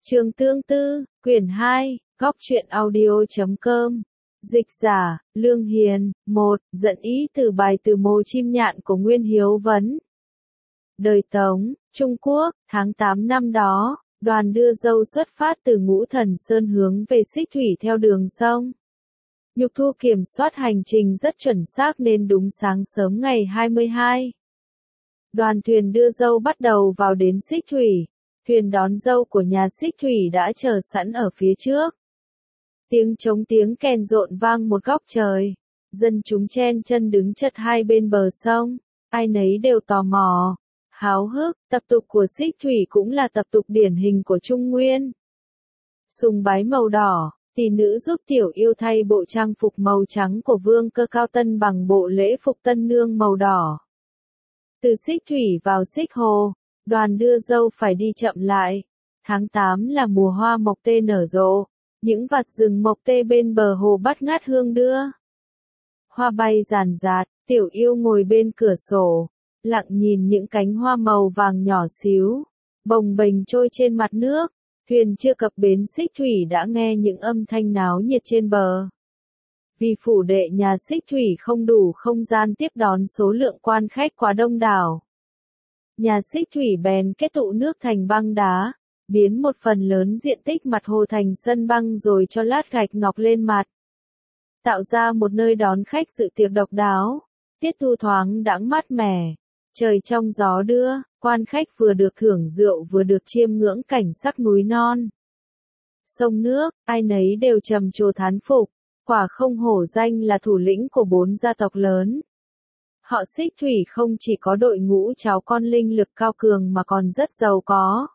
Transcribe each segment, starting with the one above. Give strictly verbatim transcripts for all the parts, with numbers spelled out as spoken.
Trường Tương Tư, quyển hai, góc truyện audio chấm com. Dịch giả, Lương Hiền, một, dẫn ý từ bài Từ Mồ Chim Nhạn của Nguyên Hiếu Vấn. Đời Tống, Trung Quốc, tháng tám năm đó, đoàn đưa dâu xuất phát từ Ngũ Thần Sơn hướng về Xích Thủy theo đường sông. Nhục Thu kiểm soát hành trình rất chuẩn xác nên đúng sáng sớm ngày hai mươi hai. Đoàn thuyền đưa dâu bắt đầu vào đến Xích Thủy. Thuyền đón dâu của nhà Xích Thủy đã chờ sẵn ở phía trước. Tiếng trống tiếng kèn rộn vang một góc trời. Dân chúng chen chân đứng chật hai bên bờ sông. Ai nấy đều tò mò, háo hức. Tập tục của Xích Thủy cũng là tập tục điển hình của Trung Nguyên. Sùng bái màu đỏ, tỷ nữ giúp tiểu yêu thay bộ trang phục màu trắng của vương cơ Cao Tân bằng bộ lễ phục tân nương màu đỏ. Từ Xích Thủy vào Xích Hồ, đoàn đưa dâu phải đi chậm lại. Tháng tám là mùa hoa mộc tê nở rộ, những vạt rừng mộc tê bên bờ hồ bắt ngát hương đưa. Hoa bay ràn rạt, tiểu yêu ngồi bên cửa sổ, lặng nhìn những cánh hoa màu vàng nhỏ xíu, bồng bềnh trôi trên mặt nước. Thuyền chưa cập bến Xích Thủy đã nghe những âm thanh náo nhiệt trên bờ. Vì phủ đệ nhà Xích Thủy không đủ không gian tiếp đón số lượng quan khách quá đông đảo. Nhà Xích Thủy bèn kết tụ nước thành băng đá, biến một phần lớn diện tích mặt hồ thành sân băng rồi cho lát gạch ngọc lên mặt. Tạo ra một nơi đón khách dự tiệc độc đáo, tiết thu thoáng đãng mát mẻ, trời trong gió đưa, quan khách vừa được thưởng rượu vừa được chiêm ngưỡng cảnh sắc núi non. Sông nước, ai nấy đều trầm trồ thán phục, quả không hổ danh là thủ lĩnh của bốn gia tộc lớn. Họ Xích Thủy không chỉ có đội ngũ cháu con linh lực cao cường mà còn rất giàu có.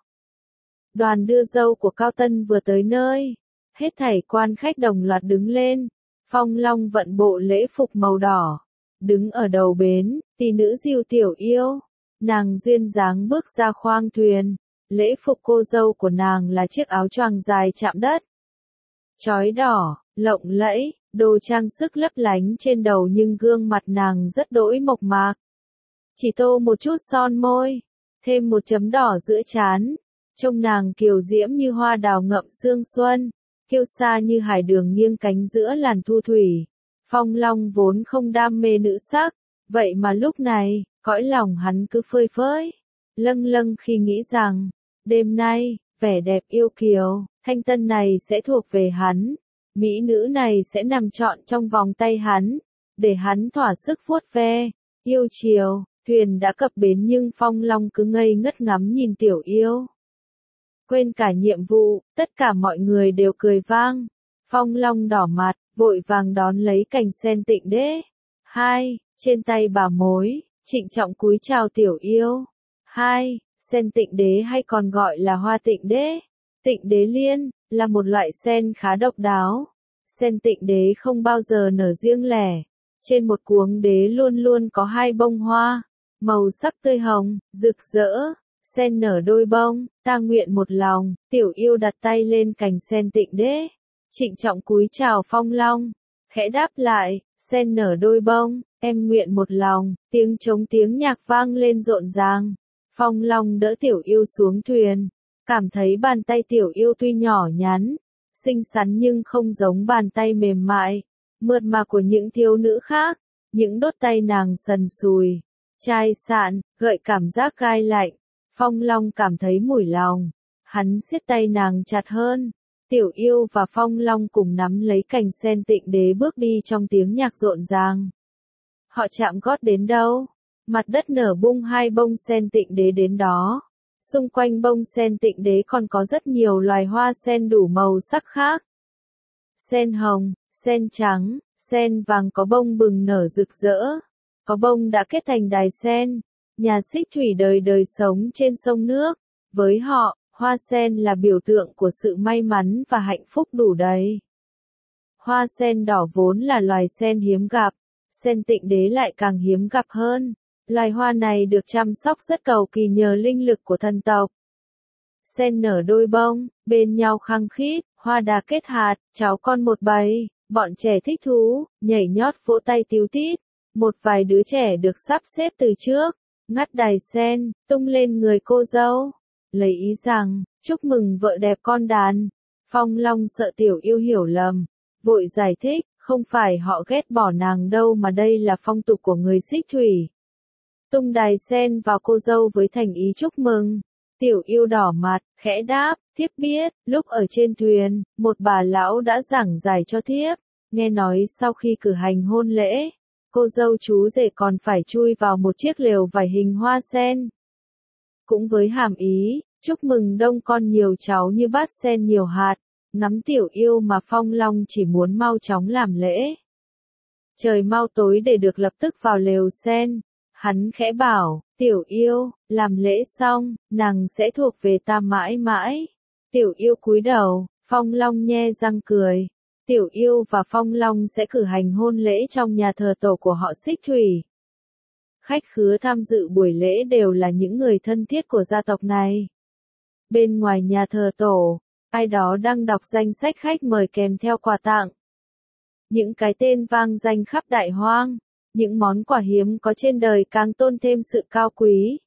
Đoàn đưa dâu của Cao Tân vừa tới nơi, hết thảy quan khách đồng loạt đứng lên. Phong Long vận bộ lễ phục màu đỏ, đứng ở đầu bến, tỷ nữ dìu tiểu yêu. Nàng duyên dáng bước ra khoang thuyền, lễ phục cô dâu của nàng là chiếc áo choàng dài chạm đất. Chói đỏ, lộng lẫy, đồ trang sức lấp lánh trên đầu nhưng gương mặt nàng rất đỗi mộc mạc. Chỉ tô một chút son môi, thêm một chấm đỏ giữa trán, trông nàng kiều diễm như hoa đào ngậm sương xuân, kiêu sa như hải đường nghiêng cánh giữa làn thu thủy. Phong Long vốn không đam mê nữ sắc, vậy mà lúc này, cõi lòng hắn cứ phơi phới, lâng lâng khi nghĩ rằng, đêm nay, vẻ đẹp yêu kiều, thanh tân này sẽ thuộc về hắn. Mỹ nữ này sẽ nằm trọn trong vòng tay hắn, để hắn thỏa sức vuốt ve, yêu chiều. Thuyền đã cập bến nhưng Phong Long cứ ngây ngất ngắm nhìn tiểu yêu. Quên cả nhiệm vụ, tất cả mọi người đều cười vang. Phong Long đỏ mặt, vội vàng đón lấy cành sen Tịnh Đế. Hai, trên tay bà mối, trịnh trọng cúi chào tiểu yêu. Hai, sen Tịnh Đế hay còn gọi là hoa Tịnh Đế. Tịnh Đế liên, là một loại sen khá độc đáo. Sen Tịnh Đế không bao giờ nở riêng lẻ. Trên một cuống đế luôn luôn có hai bông hoa, màu sắc tươi hồng, rực rỡ. Sen nở đôi bông, ta nguyện một lòng. Tiểu yêu đặt tay lên cành sen Tịnh Đế, trịnh trọng cúi chào Phong Long, khẽ đáp lại, sen nở đôi bông, em nguyện một lòng. Tiếng trống tiếng nhạc vang lên rộn ràng. Phong Long đỡ tiểu yêu xuống thuyền, cảm thấy bàn tay tiểu yêu tuy nhỏ nhắn, xinh xắn nhưng không giống bàn tay mềm mại, mượt mà của những thiếu nữ khác. Những đốt tay nàng sần sùi, chai sạn, gợi cảm giác gai lạnh. Phong Long cảm thấy mủi lòng, hắn siết tay nàng chặt hơn. Tiểu yêu và Phong Long cùng nắm lấy cành sen Tịnh Đế bước đi trong tiếng nhạc rộn ràng. Họ chạm gót đến đâu, mặt đất nở bung hai bông sen Tịnh Đế đến đó. Xung quanh bông sen Tịnh Đế còn có rất nhiều loài hoa sen đủ màu sắc khác. Sen hồng, sen trắng, sen vàng, có bông bừng nở rực rỡ, có bông đã kết thành đài sen. Nhà Xích Thủy đời đời sống trên sông nước. Với họ, hoa sen là biểu tượng của sự may mắn và hạnh phúc đủ đầy. Hoa sen đỏ vốn là loài sen hiếm gặp, sen Tịnh Đế lại càng hiếm gặp hơn. Loài hoa này được chăm sóc rất cầu kỳ nhờ linh lực của thần tộc. Sen nở đôi bông, bên nhau khăng khít, hoa đà kết hạt, cháu con một bầy, bọn trẻ thích thú, nhảy nhót vỗ tay tíu tít. Một vài đứa trẻ được sắp xếp từ trước, ngắt đài sen, tung lên người cô dâu. Lấy ý rằng, chúc mừng vợ đẹp con đàn. Phong Long sợ Tiểu Yêu hiểu lầm, vội giải thích, không phải họ ghét bỏ nàng đâu mà đây là phong tục của người Xích Thủy. Tung đài sen vào cô dâu với thành ý chúc mừng. Tiểu Yêu đỏ mặt, khẽ đáp, thiếp biết, lúc ở trên thuyền, một bà lão đã giảng giải cho thiếp, nghe nói sau khi cử hành hôn lễ, cô dâu chú rể còn phải chui vào một chiếc lều vải hình hoa sen. Cũng với hàm ý, chúc mừng đông con nhiều cháu như bát sen nhiều hạt, ngắm Tiểu Yêu mà Phong Long chỉ muốn mau chóng làm lễ. Trời mau tối để được lập tức vào lều sen. Hắn khẽ bảo, Tiểu Yêu, làm lễ xong, nàng sẽ thuộc về ta mãi mãi. Tiểu Yêu cúi đầu, Phong Long nhe răng cười. Tiểu Yêu và Phong Long sẽ cử hành hôn lễ trong nhà thờ tổ của họ Xích Thủy. Khách khứa tham dự buổi lễ đều là những người thân thiết của gia tộc này. Bên ngoài nhà thờ tổ, ai đó đang đọc danh sách khách mời kèm theo quà tặng. Những cái tên vang danh khắp đại hoang. Những món quà hiếm có trên đời càng tôn thêm sự cao quý.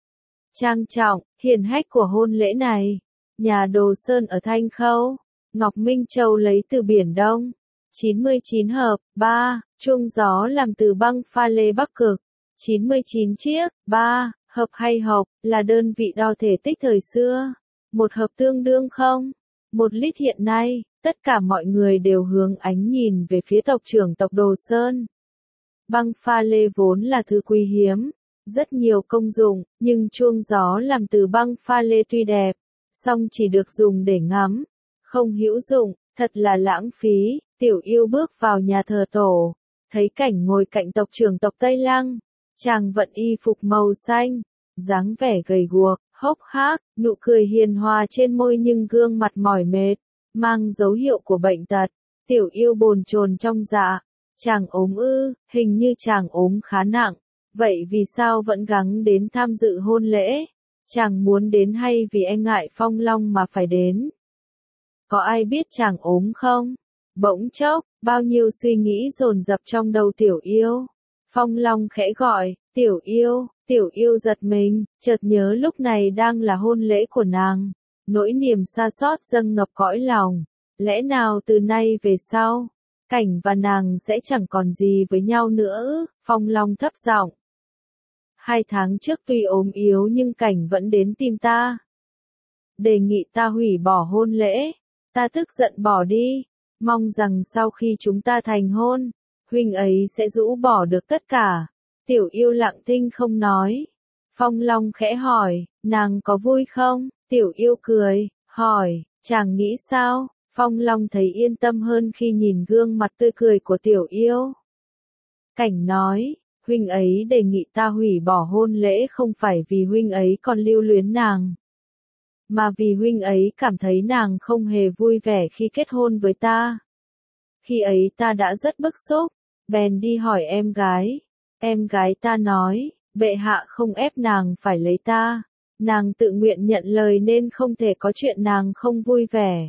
Trang trọng, hiền hách của hôn lễ này. Nhà Đồ Sơn ở Thanh Khâu. Ngọc Minh Châu lấy từ Biển Đông. chín mươi chín hộp, ba. Chuông gió làm từ băng pha lê Bắc Cực. chín mươi chín chiếc, ba. Hộp hay hộp, là đơn vị đo thể tích thời xưa. Một hộp tương đương không? Một lít hiện nay, tất cả mọi người đều hướng ánh nhìn về phía tộc trưởng tộc Đồ Sơn. Băng pha lê vốn là thứ quý hiếm, rất nhiều công dụng, nhưng chuông gió làm từ băng pha lê tuy đẹp, song chỉ được dùng để ngắm, không hữu dụng, thật là lãng phí. Tiểu Yêu bước vào nhà thờ tổ, thấy cảnh ngồi cạnh tộc trưởng tộc Tây Lăng, chàng vận y phục màu xanh, dáng vẻ gầy guộc, hốc hác, nụ cười hiền hòa trên môi nhưng gương mặt mỏi mệt, mang dấu hiệu của bệnh tật. Tiểu Yêu bồn chồn trong dạ. Chàng ốm ư, hình như chàng ốm khá nặng, vậy vì sao vẫn gắng đến tham dự hôn lễ? Chàng muốn đến hay vì e ngại Phong Long mà phải đến? Có ai biết chàng ốm không? Bỗng chốc, bao nhiêu suy nghĩ dồn dập trong đầu Tiểu Yêu. Phong Long khẽ gọi, Tiểu Yêu, Tiểu Yêu giật mình, chợt nhớ lúc này đang là hôn lễ của nàng. Nỗi niềm xa xót dâng ngập cõi lòng. Lẽ nào từ nay về sau, Cảnh và nàng sẽ chẳng còn gì với nhau nữa, Phong Long thấp giọng. Hai tháng trước tuy ốm yếu nhưng Cảnh vẫn đến tìm ta. Đề nghị ta hủy bỏ hôn lễ, ta tức giận bỏ đi, mong rằng sau khi chúng ta thành hôn, huynh ấy sẽ rũ bỏ được tất cả. Tiểu Yêu lặng thinh không nói. Phong Long khẽ hỏi, nàng có vui không? Tiểu Yêu cười, hỏi, chàng nghĩ sao? Phong Long thấy yên tâm hơn khi nhìn gương mặt tươi cười của Tiểu Yêu. Cảnh nói, huynh ấy đề nghị ta hủy bỏ hôn lễ không phải vì huynh ấy còn lưu luyến nàng, mà vì huynh ấy cảm thấy nàng không hề vui vẻ khi kết hôn với ta. Khi ấy ta đã rất bức xúc, bèn đi hỏi em gái. Em gái ta nói, bệ hạ không ép nàng phải lấy ta, nàng tự nguyện nhận lời nên không thể có chuyện nàng không vui vẻ.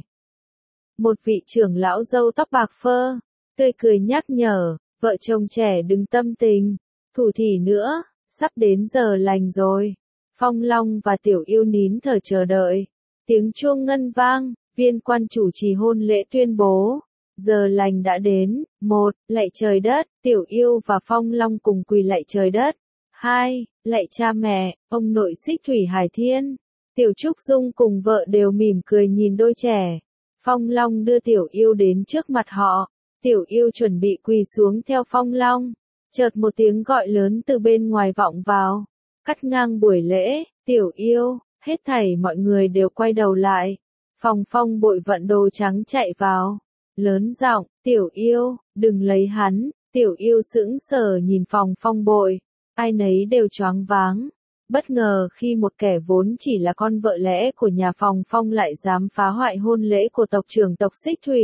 Một vị trưởng lão râu tóc bạc phơ, tươi cười nhắc nhở, vợ chồng trẻ đừng tâm tình, thủ thỉ nữa, sắp đến giờ lành rồi. Phong Long và Tiểu Yêu nín thở chờ đợi. Tiếng chuông ngân vang, viên quan chủ trì hôn lễ tuyên bố. Giờ lành đã đến. Một, lạy trời đất, Tiểu Yêu và Phong Long cùng quỳ lạy trời đất. Hai, lạy cha mẹ, ông nội Xích Thủy Hải Thiên. Tiểu Trúc Dung cùng vợ đều mỉm cười nhìn đôi trẻ. Phong Long đưa Tiểu Yêu đến trước mặt họ. Tiểu Yêu chuẩn bị quỳ xuống theo Phong Long. Chợt một tiếng gọi lớn từ bên ngoài vọng vào. Cắt ngang buổi lễ, Tiểu Yêu, hết thảy mọi người đều quay đầu lại. Phòng Phong Bội vận đồ trắng chạy vào. Lớn giọng, Tiểu Yêu, đừng lấy hắn. Tiểu Yêu sững sờ nhìn Phòng Phong Bội. Ai nấy đều choáng váng. Bất ngờ khi một kẻ vốn chỉ là con vợ lẽ của nhà Phòng Phong lại dám phá hoại hôn lễ của tộc trưởng tộc Xích Thủy.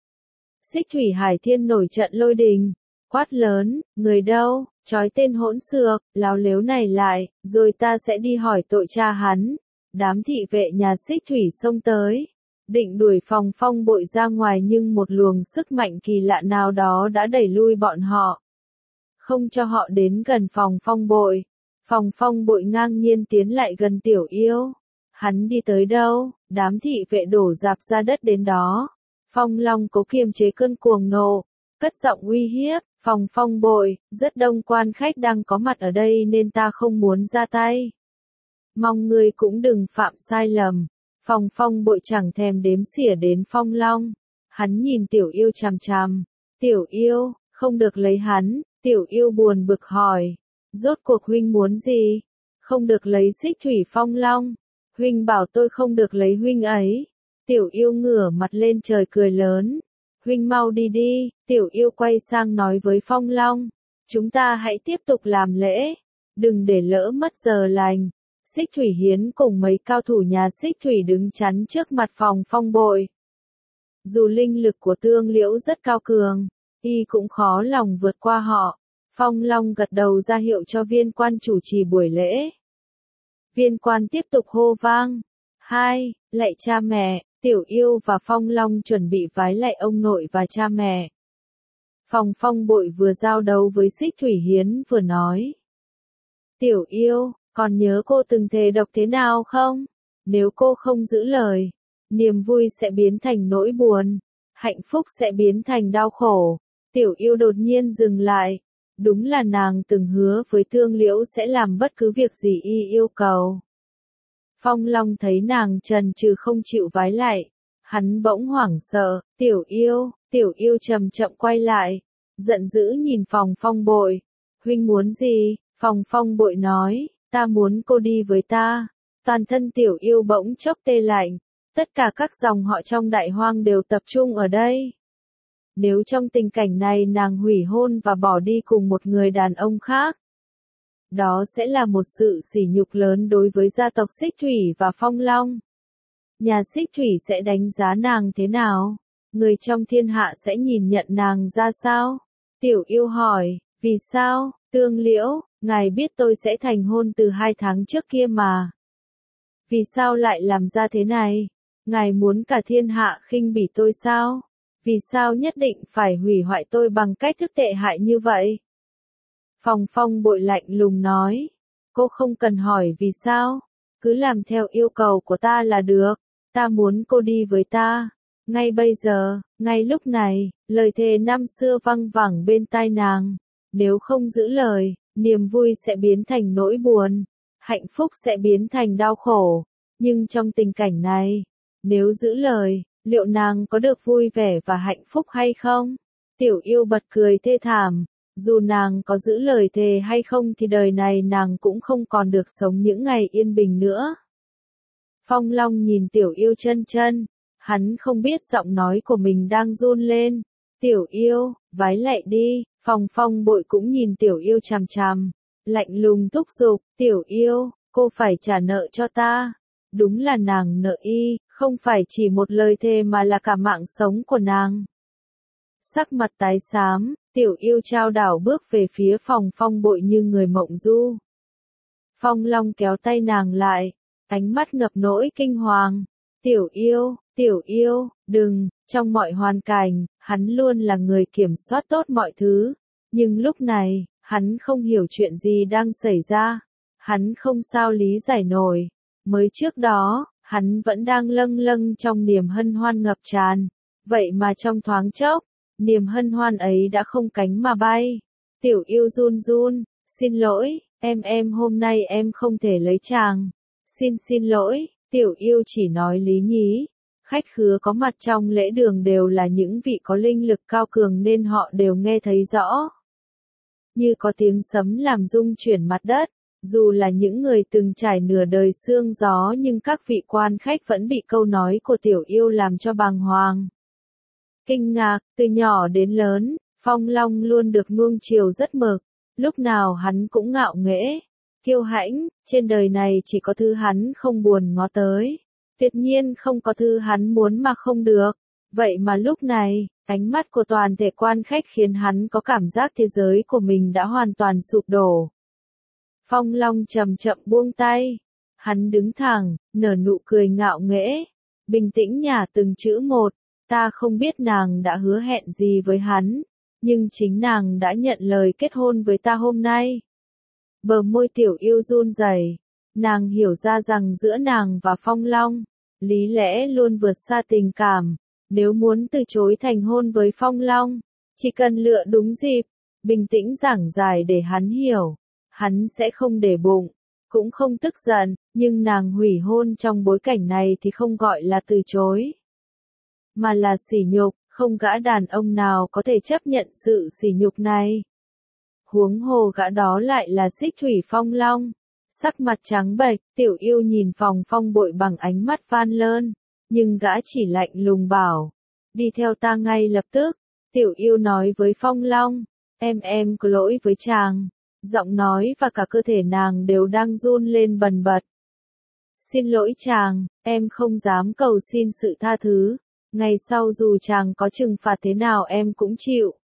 Xích Thủy Hải Thiên nổi trận lôi đình. Quát lớn, người đâu, trói tên hỗn xược, láo lếu này lại, rồi ta sẽ đi hỏi tội cha hắn. Đám thị vệ nhà Xích Thủy xông tới, định đuổi Phòng Phong Bội ra ngoài nhưng một luồng sức mạnh kỳ lạ nào đó đã đẩy lui bọn họ. Không cho họ đến gần Phòng Phong Bội. Phòng Phong Bội ngang nhiên tiến lại gần Tiểu Yêu. Hắn đi tới đâu, đám thị vệ đổ rạp ra đất đến đó. Phong Long cố kiềm chế cơn cuồng nộ, cất giọng uy hiếp, Phong Phong Bội, rất đông quan khách đang có mặt ở đây nên ta không muốn ra tay. Mong ngươi cũng đừng phạm sai lầm. Phong Phong Bội chẳng thèm đếm xỉa đến Phong Long. Hắn nhìn Tiểu Yêu chằm chằm. Tiểu Yêu, không được lấy hắn. Tiểu Yêu buồn bực hỏi. Rốt cuộc huynh muốn gì? Không được lấy Xích Thủy Phong Long. Huynh bảo tôi không được lấy huynh ấy. Tiểu Yêu ngửa mặt lên trời cười lớn. Huynh mau đi đi. Tiểu Yêu quay sang nói với Phong Long. Chúng ta hãy tiếp tục làm lễ. Đừng để lỡ mất giờ lành. Xích Thủy Hiến cùng mấy cao thủ nhà Xích Thủy đứng chắn trước mặt Phong Phong Bội. Dù linh lực của Tương Liễu rất cao cường, y cũng khó lòng vượt qua họ. Phong Long gật đầu ra hiệu cho viên quan chủ trì buổi lễ. Viên quan tiếp tục hô vang. Hai, lạy cha mẹ. Tiểu Yêu và Phong Long chuẩn bị vái lạy ông nội và cha mẹ. Phong Phong Bội vừa giao đấu với Xích Thủy Hiến vừa nói. Tiểu Yêu, còn nhớ cô từng thề độc thế nào không? Nếu cô không giữ lời, niềm vui sẽ biến thành nỗi buồn, hạnh phúc sẽ biến thành đau khổ. Tiểu Yêu đột nhiên dừng lại. Đúng là nàng từng hứa với Tương Liễu sẽ làm bất cứ việc gì y yêu cầu. Phong Long thấy nàng chần chừ không chịu vái lại. Hắn bỗng hoảng sợ. Tiểu Yêu, Tiểu Yêu chậm chậm quay lại. Giận dữ nhìn Phong Phong Bội. Huynh muốn gì? Phong Phong Bội nói. Ta muốn cô đi với ta. Toàn thân Tiểu Yêu bỗng chốc tê lạnh. Tất cả các dòng họ trong đại hoang đều tập trung ở đây. Nếu trong tình cảnh này nàng hủy hôn và bỏ đi cùng một người đàn ông khác, đó sẽ là một sự sỉ nhục lớn đối với gia tộc Xích Thủy và Phong Long. Nhà Xích Thủy sẽ đánh giá nàng thế nào? Người trong thiên hạ sẽ nhìn nhận nàng ra sao? Tiểu Yêu hỏi, vì sao? Tương Liễu, ngài biết tôi sẽ thành hôn từ hai tháng trước kia mà. Vì sao lại làm ra thế này? Ngài muốn cả thiên hạ khinh bỉ tôi sao? Vì sao nhất định phải hủy hoại tôi bằng cách thức tệ hại như vậy? Phong Phong Bội lạnh lùng nói. Cô không cần hỏi vì sao. Cứ làm theo yêu cầu của ta là được. Ta muốn cô đi với ta. Ngay bây giờ, ngay lúc này, lời thề năm xưa văng vẳng bên tai nàng. Nếu không giữ lời, niềm vui sẽ biến thành nỗi buồn. Hạnh phúc sẽ biến thành đau khổ. Nhưng trong tình cảnh này, nếu giữ lời, liệu nàng có được vui vẻ và hạnh phúc hay không? Tiểu Yêu bật cười thê thảm. Dù nàng có giữ lời thề hay không thì đời này nàng cũng không còn được sống những ngày yên bình nữa. Phong Long nhìn Tiểu Yêu chân chân. Hắn không biết giọng nói của mình đang run lên. Tiểu Yêu, vái lạy đi. Phong Phong Bội cũng nhìn Tiểu Yêu chằm chằm. Lạnh lùng thúc giục. Tiểu Yêu, cô phải trả nợ cho ta. Đúng là nàng nợ y, không phải chỉ một lời thề mà là cả mạng sống của nàng. Sắc mặt tái xám, Tiểu Yêu chao đảo bước về phía Phong Phong Bội như người mộng du. Phong Long kéo tay nàng lại, ánh mắt ngập nỗi kinh hoàng. Tiểu Yêu, Tiểu Yêu, đừng, trong mọi hoàn cảnh, hắn luôn là người kiểm soát tốt mọi thứ. Nhưng lúc này, hắn không hiểu chuyện gì đang xảy ra. Hắn không sao lý giải nổi. Mới trước đó, hắn vẫn đang lâng lâng trong niềm hân hoan ngập tràn. Vậy mà trong thoáng chốc, niềm hân hoan ấy đã không cánh mà bay. Tiểu Yêu run run, xin lỗi, em em hôm nay em không thể lấy chàng. Xin xin lỗi, Tiểu Yêu chỉ nói lý nhí. Khách khứa có mặt trong lễ đường đều là những vị có linh lực cao cường nên họ đều nghe thấy rõ. Như có tiếng sấm làm rung chuyển mặt đất. Dù là những người từng trải nửa đời sương gió nhưng các vị quan khách vẫn bị câu nói của Tiểu Yêu làm cho bàng hoàng. Kinh ngạc, từ nhỏ đến lớn, Phong Long luôn được nuông chiều rất mực. Lúc nào hắn cũng ngạo nghễ, kiêu hãnh, trên đời này chỉ có thứ hắn không buồn ngó tới. Tuyệt nhiên không có thứ hắn muốn mà không được. Vậy mà lúc này, ánh mắt của toàn thể quan khách khiến hắn có cảm giác thế giới của mình đã hoàn toàn sụp đổ. Phong Long chậm chậm buông tay. Hắn đứng thẳng, nở nụ cười ngạo nghễ. Bình tĩnh nhả từng chữ một. Ta không biết nàng đã hứa hẹn gì với hắn. Nhưng chính nàng đã nhận lời kết hôn với ta hôm nay. Bờ môi Tiểu Yêu run rẩy. Nàng hiểu ra rằng giữa nàng và Phong Long, lý lẽ luôn vượt xa tình cảm. Nếu muốn từ chối thành hôn với Phong Long, chỉ cần lựa đúng dịp, bình tĩnh giảng giải để hắn hiểu. Hắn sẽ không để bụng, cũng không tức giận, nhưng nàng hủy hôn trong bối cảnh này thì không gọi là từ chối, mà là sỉ nhục, không gã đàn ông nào có thể chấp nhận sự sỉ nhục này. Huống hồ gã đó lại là Xích Thủy Phong Long. Sắc mặt trắng bệch, Tiểu Yêu nhìn Phòng Phong Bội bằng ánh mắt van lơn, nhưng gã chỉ lạnh lùng bảo, đi theo ta ngay lập tức. Tiểu Yêu nói với Phong Long, em em có lỗi với chàng. Giọng nói và cả cơ thể nàng đều đang run lên bần bật. Xin lỗi chàng, em không dám cầu xin sự tha thứ. Ngày sau dù chàng có trừng phạt thế nào em cũng chịu.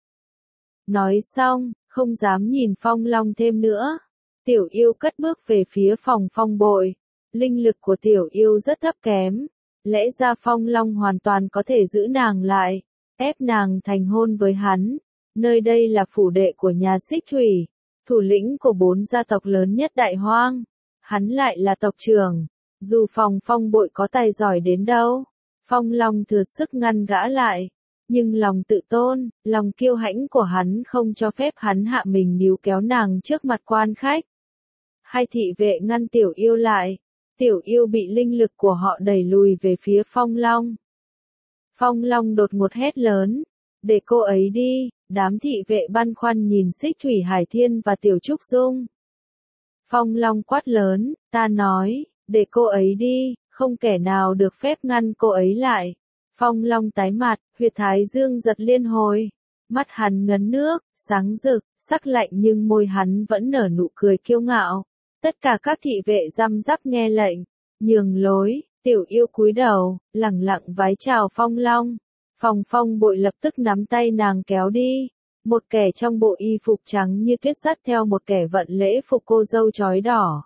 Nói xong, không dám nhìn Phong Long thêm nữa. Tiểu Yêu cất bước về phía Phòng Phong Bội. Linh lực của Tiểu Yêu rất thấp kém. Lẽ ra Phong Long hoàn toàn có thể giữ nàng lại, ép nàng thành hôn với hắn. Nơi đây là phủ đệ của nhà Xích Thủy, thủ lĩnh của bốn gia tộc lớn nhất Đại Hoang. Hắn lại là tộc trưởng. Dù Phòng Phong Bội có tài giỏi đến đâu, Phong Long thừa sức ngăn gã lại. Nhưng lòng tự tôn, lòng kiêu hãnh của hắn không cho phép hắn hạ mình níu kéo nàng trước mặt quan khách. Hai thị vệ ngăn Tiểu Yêu lại. Tiểu Yêu bị linh lực của họ đẩy lùi về phía Phong Long. Phong Long đột ngột hét lớn, để cô ấy đi. Đám thị vệ băn khoăn nhìn Xích Thủy Hải Thiên và Tiểu Trúc Dung. Phong Long quát lớn, ta nói, để cô ấy đi, không kẻ nào được phép ngăn cô ấy lại. Phong Long tái mặt, huyệt thái dương giật liên hồi. Mắt hắn ngấn nước, sáng rực, sắc lạnh nhưng môi hắn vẫn nở nụ cười kiêu ngạo. Tất cả các thị vệ răm rắp nghe lệnh, nhường lối. Tiểu Yêu cúi đầu, lẳng lặng vái chào Phong Long. Phòng Phong Bội lập tức nắm tay nàng kéo đi. Một kẻ trong bộ y phục trắng như tuyết dắt theo một kẻ vận lễ phục cô dâu chói đỏ.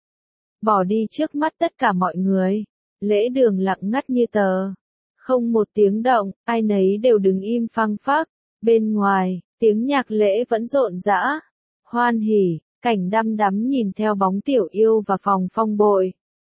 Bỏ đi trước mắt tất cả mọi người. Lễ đường lặng ngắt như tờ. Không một tiếng động, ai nấy đều đứng im phăng phắc. Bên ngoài, tiếng nhạc lễ vẫn rộn rã. Hoan hỉ, cảnh đăm đắm nhìn theo bóng Tiểu Yêu và Phòng Phong Bội.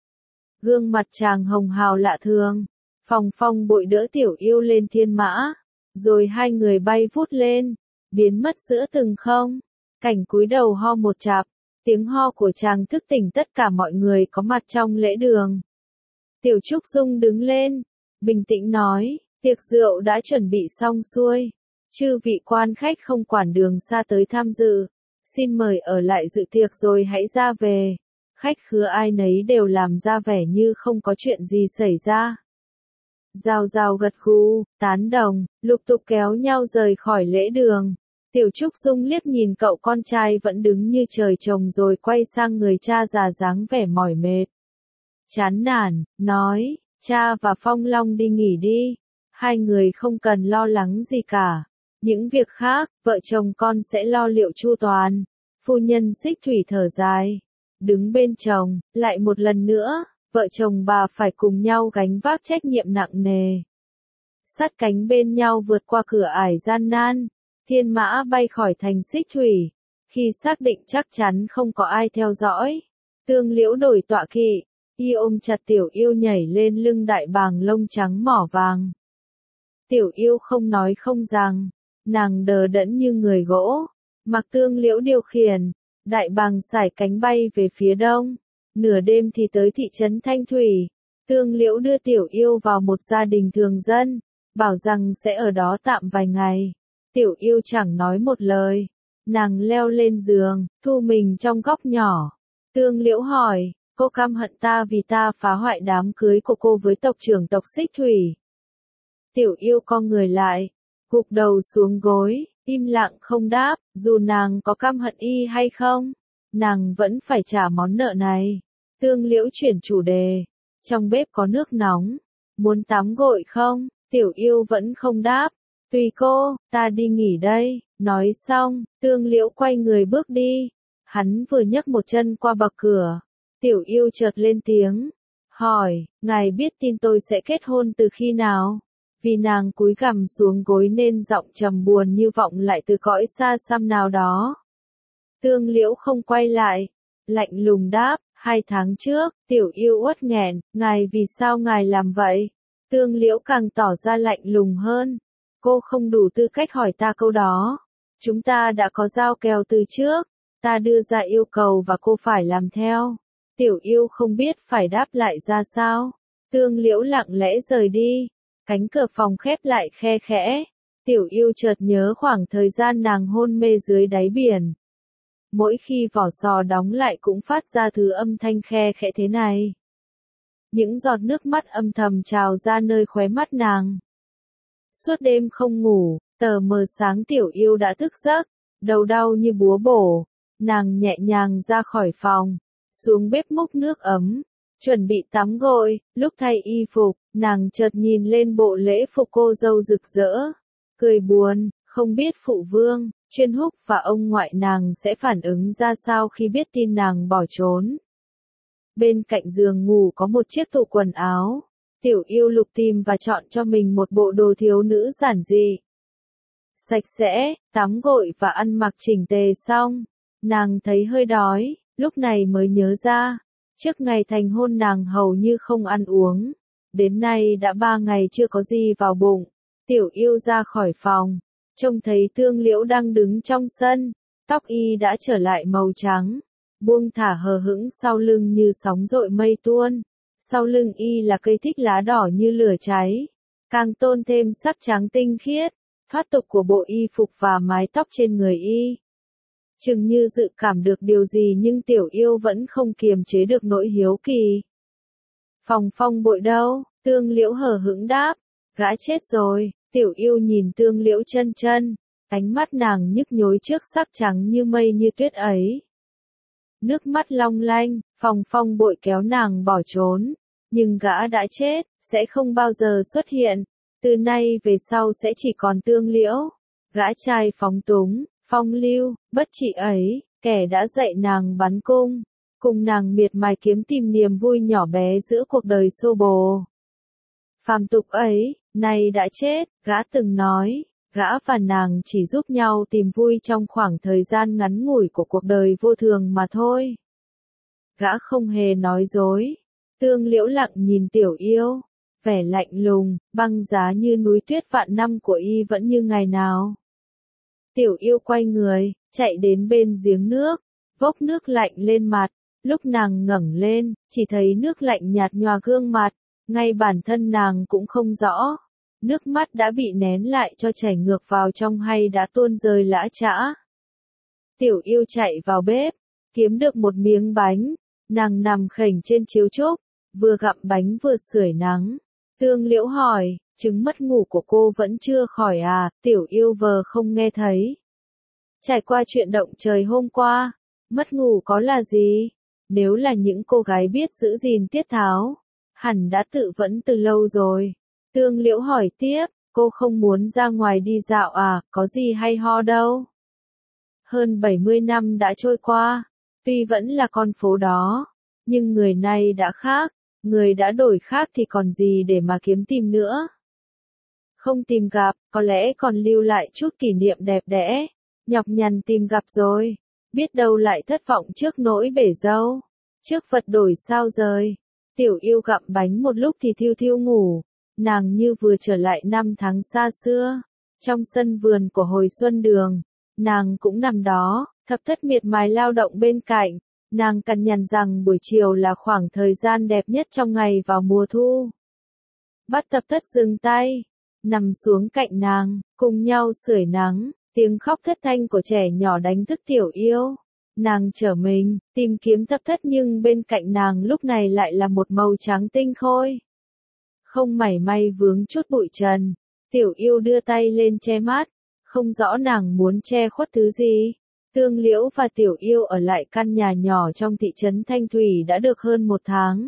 Gương mặt chàng hồng hào lạ thường. Phòng Phong Bội đỡ Tiểu Yêu lên thiên mã, rồi hai người bay vút lên, biến mất giữa từng không. Cảnh cúi đầu ho một chạp, tiếng ho của chàng thức tỉnh tất cả mọi người có mặt trong lễ đường. Tiểu Trúc Dung đứng lên, bình tĩnh nói, tiệc rượu đã chuẩn bị xong xuôi. Chư vị quan khách không quản đường xa tới tham dự, xin mời ở lại dự tiệc rồi hãy ra về. Khách khứa ai nấy đều làm ra vẻ như không có chuyện gì xảy ra. Giao Giao gật gù, tán đồng, lục tục kéo nhau rời khỏi lễ đường. Tiểu Trúc Dung liếc nhìn cậu con trai vẫn đứng như trời trồng rồi quay sang người cha già dáng vẻ mỏi mệt. Chán nản, nói, cha và Phong Long đi nghỉ đi. Hai người không cần lo lắng gì cả. Những việc khác, vợ chồng con sẽ lo liệu chu toàn. Phu nhân Xích Thủy thở dài. Đứng bên chồng, lại một lần nữa. Vợ chồng bà phải cùng nhau gánh vác trách nhiệm nặng nề. Sát cánh bên nhau vượt qua cửa ải gian nan, thiên mã bay khỏi thành Xích Thủy. Khi xác định chắc chắn không có ai theo dõi, Tương Liễu đổi tọa kỵ, y ôm chặt Tiểu Yêu nhảy lên lưng đại bàng lông trắng mỏ vàng. Tiểu Yêu không nói không rằng, nàng đờ đẫn như người gỗ, mặc Tương Liễu điều khiển, đại bàng sải cánh bay về phía đông. Nửa đêm thì tới thị trấn Thanh Thủy. Tương Liễu đưa Tiểu Yêu vào một gia đình thường dân, bảo rằng sẽ ở đó tạm vài ngày. Tiểu Yêu chẳng nói một lời. Nàng leo lên giường, thu mình trong góc nhỏ. Tương Liễu hỏi, cô căm hận ta vì ta phá hoại đám cưới của cô với tộc trưởng tộc Xích Thủy. Tiểu Yêu co người lại, gục đầu xuống gối, im lặng không đáp, dù nàng có căm hận y hay không. Nàng vẫn phải trả món nợ này. Tương Liễu chuyển chủ đề. Trong bếp có nước nóng. Muốn tắm gội không? Tiểu Yêu vẫn không đáp. Tùy cô, ta đi nghỉ đây. Nói xong, Tương Liễu quay người bước đi. Hắn vừa nhấc một chân qua bậc cửa. Tiểu Yêu chợt lên tiếng. Hỏi, ngài biết tin tôi sẽ kết hôn từ khi nào? Vì nàng cúi gằm xuống gối nên giọng trầm buồn như vọng lại từ cõi xa xăm nào đó. Tương Liễu không quay lại, lạnh lùng đáp, Hai tháng trước, Tiểu Yêu uất nghẹn, ngài vì sao ngài làm vậy? Tương Liễu càng tỏ ra lạnh lùng hơn. Cô không đủ tư cách hỏi ta câu đó. Chúng ta đã có giao kèo từ trước. Ta đưa ra yêu cầu và cô phải làm theo. Tiểu Yêu không biết phải đáp lại ra sao. Tương Liễu lặng lẽ rời đi. Cánh cửa phòng khép lại khe khẽ. Tiểu Yêu chợt nhớ khoảng thời gian nàng hôn mê dưới đáy biển. Mỗi khi vỏ sò đóng lại cũng phát ra thứ âm thanh khe khẽ thế này. Những giọt nước mắt âm thầm trào ra nơi khóe mắt nàng. Suốt đêm không ngủ, tờ mờ sáng Tiểu Yêu đã thức giấc, đầu đau như búa bổ. Nàng nhẹ nhàng ra khỏi phòng, xuống bếp múc nước ấm, chuẩn bị tắm gội. Lúc thay y phục, nàng chợt nhìn lên bộ lễ phục cô dâu rực rỡ, cười buồn, không biết phụ vương, Chuyên Húc và ông ngoại nàng sẽ phản ứng ra sao khi biết tin nàng bỏ trốn. Bên cạnh giường ngủ có một chiếc tủ quần áo. Tiểu Yêu lục tìm và chọn cho mình một bộ đồ thiếu nữ giản dị, sạch sẽ, tắm gội và ăn mặc chỉnh tề xong. Nàng thấy hơi đói, lúc này mới nhớ ra. Trước ngày thành hôn nàng hầu như không ăn uống. Đến nay đã ba ngày chưa có gì vào bụng. Tiểu Yêu ra khỏi phòng, trông thấy Tương Liễu đang đứng trong sân. Tóc y đã trở lại màu trắng, buông thả hờ hững sau lưng như sóng dội mây tuôn. Sau lưng y là cây thích lá đỏ như lửa cháy, càng tôn thêm sắc trắng tinh khiết, thoát tục của bộ y phục và mái tóc trên người y. Chừng như dự cảm được điều gì nhưng Tiểu Yêu vẫn không kiềm chế được nỗi hiếu kỳ. Phòng Phong Bội đâu? Tương Liễu hờ hững đáp. Gã chết rồi. Tiểu Yêu nhìn Tương Liễu chân chân, ánh mắt nàng nhức nhối trước sắc trắng như mây như tuyết ấy. Nước mắt long lanh, Phòng Phong Bội kéo nàng bỏ trốn. Nhưng gã đã chết, sẽ không bao giờ xuất hiện. Từ nay về sau sẽ chỉ còn Tương Liễu. Gã trai phóng túng, phong lưu, bất trị ấy, kẻ đã dạy nàng bắn cung, cùng nàng miệt mài kiếm tìm niềm vui nhỏ bé giữa cuộc đời xô bồ. Phàm tục ấy, nay đã chết, gã từng nói, gã và nàng chỉ giúp nhau tìm vui trong khoảng thời gian ngắn ngủi của cuộc đời vô thường mà thôi. Gã không hề nói dối. Tương Liễu lặng nhìn Tiểu Yêu, vẻ lạnh lùng, băng giá như núi tuyết vạn năm của y vẫn như ngày nào. Tiểu Yêu quay người, chạy đến bên giếng nước, vốc nước lạnh lên mặt. Lúc nàng ngẩng lên, chỉ thấy nước lạnh nhạt nhòa gương mặt, ngay bản thân nàng cũng không rõ. Nước mắt đã bị nén lại cho chảy ngược vào trong hay đã tuôn rơi lã chã. Tiểu Yêu chạy vào bếp, kiếm được một miếng bánh, nàng nằm khểnh trên chiếu trúc, vừa gặm bánh vừa sưởi nắng. Tương Liễu hỏi, chứng mất ngủ của cô vẫn chưa khỏi à? Tiểu Yêu vờ không nghe thấy. Trải qua chuyện động trời hôm qua, mất ngủ có là gì? Nếu là những cô gái biết giữ gìn tiết tháo, hẳn đã tự vẫn từ lâu rồi. Tương Liễu hỏi tiếp, cô không muốn ra ngoài đi dạo à, có gì hay ho đâu? Hơn bảy mươi năm đã trôi qua, tuy vẫn là con phố đó, nhưng người này đã khác, người đã đổi khác thì còn gì để mà kiếm tìm nữa. Không tìm gặp, có lẽ còn lưu lại chút kỷ niệm đẹp đẽ, nhọc nhằn tìm gặp rồi, biết đâu lại thất vọng trước nỗi bể dâu, trước vật đổi sao rời. Tiểu Yêu gặm bánh một lúc thì thiêu thiêu ngủ, nàng như vừa trở lại năm tháng xa xưa, trong sân vườn của hồi xuân đường, nàng cũng nằm đó, thập thất miệt mài lao động bên cạnh, nàng cằn nhằn rằng buổi chiều là khoảng thời gian đẹp nhất trong ngày vào mùa thu. Bắt thập thất dừng tay, nằm xuống cạnh nàng, cùng nhau sưởi nắng, tiếng khóc thất thanh của trẻ nhỏ đánh thức Tiểu Yêu. Nàng trở mình, tìm kiếm thập thất nhưng bên cạnh nàng lúc này lại là một màu trắng tinh khôi. Không mảy may vướng chút bụi trần. Tiểu Yêu đưa tay lên che mắt, không rõ nàng muốn che khuất thứ gì. Tương Liễu và Tiểu Yêu ở lại căn nhà nhỏ trong thị trấn Thanh Thủy đã được hơn một tháng.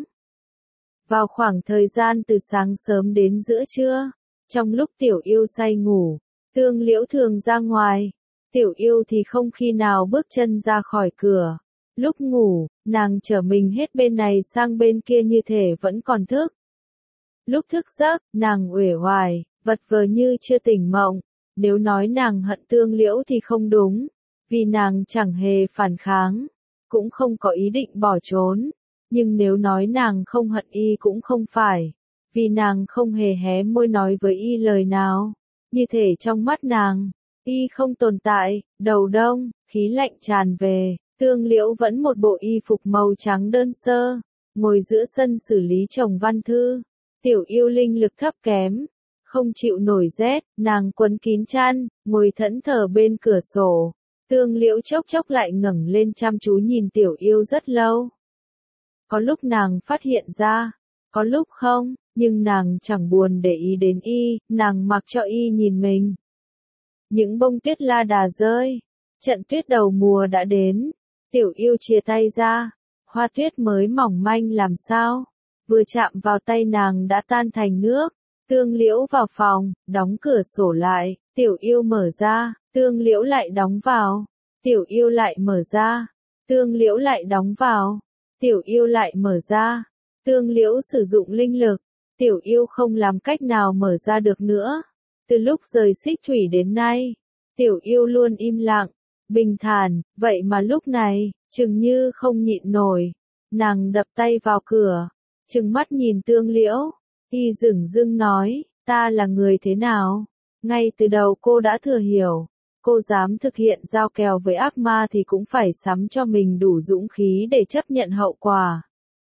Vào khoảng thời gian từ sáng sớm đến giữa trưa, trong lúc Tiểu Yêu say ngủ, Tương Liễu thường ra ngoài. Tiểu Yêu thì không khi nào bước chân ra khỏi cửa. Lúc ngủ, nàng trở mình hết bên này sang bên kia như thể vẫn còn thức. Lúc thức giấc, nàng uể oải, vật vờ như chưa tỉnh mộng. Nếu nói nàng hận Tương Liễu thì không đúng, vì nàng chẳng hề phản kháng, cũng không có ý định bỏ trốn. Nhưng nếu nói nàng không hận y cũng không phải, vì nàng không hề hé môi nói với y lời nào. Như thể trong mắt nàng, y không tồn tại. Đầu đông, khí lạnh tràn về, Tương Liễu vẫn một bộ y phục màu trắng đơn sơ, ngồi giữa sân xử lý chồng văn thư. Tiểu Yêu linh lực thấp kém, không chịu nổi rét, nàng quấn kín chăn, ngồi thẫn thờ bên cửa sổ. Tương Liễu chốc chốc lại ngẩng lên chăm chú nhìn Tiểu Yêu rất lâu. Có lúc nàng phát hiện ra, có lúc không, nhưng nàng chẳng buồn để ý đến y, nàng mặc cho y nhìn mình. Những bông tuyết la đà rơi, trận tuyết đầu mùa đã đến. Tiểu Yêu chia tay ra, hoa tuyết mới mỏng manh làm sao, vừa chạm vào tay nàng đã tan thành nước. Tương Liễu vào phòng, đóng cửa sổ lại, Tiểu Yêu mở ra, Tương Liễu lại đóng vào. Tiểu Yêu lại mở ra, Tương Liễu lại đóng vào. Tiểu Yêu lại mở ra, Tương Liễu sử dụng linh lực, Tiểu Yêu không làm cách nào mở ra được nữa. Từ lúc rời Xích Thủy đến nay, Tiểu Yêu luôn im lặng, bình thản, vậy mà lúc này, chừng như không nhịn nổi. Nàng đập tay vào cửa, trừng mắt nhìn Tương Liễu, y dửng dưng nói, ta là người thế nào? Ngay từ đầu cô đã thừa hiểu, cô dám thực hiện giao kèo với ác ma thì cũng phải sắm cho mình đủ dũng khí để chấp nhận hậu quả.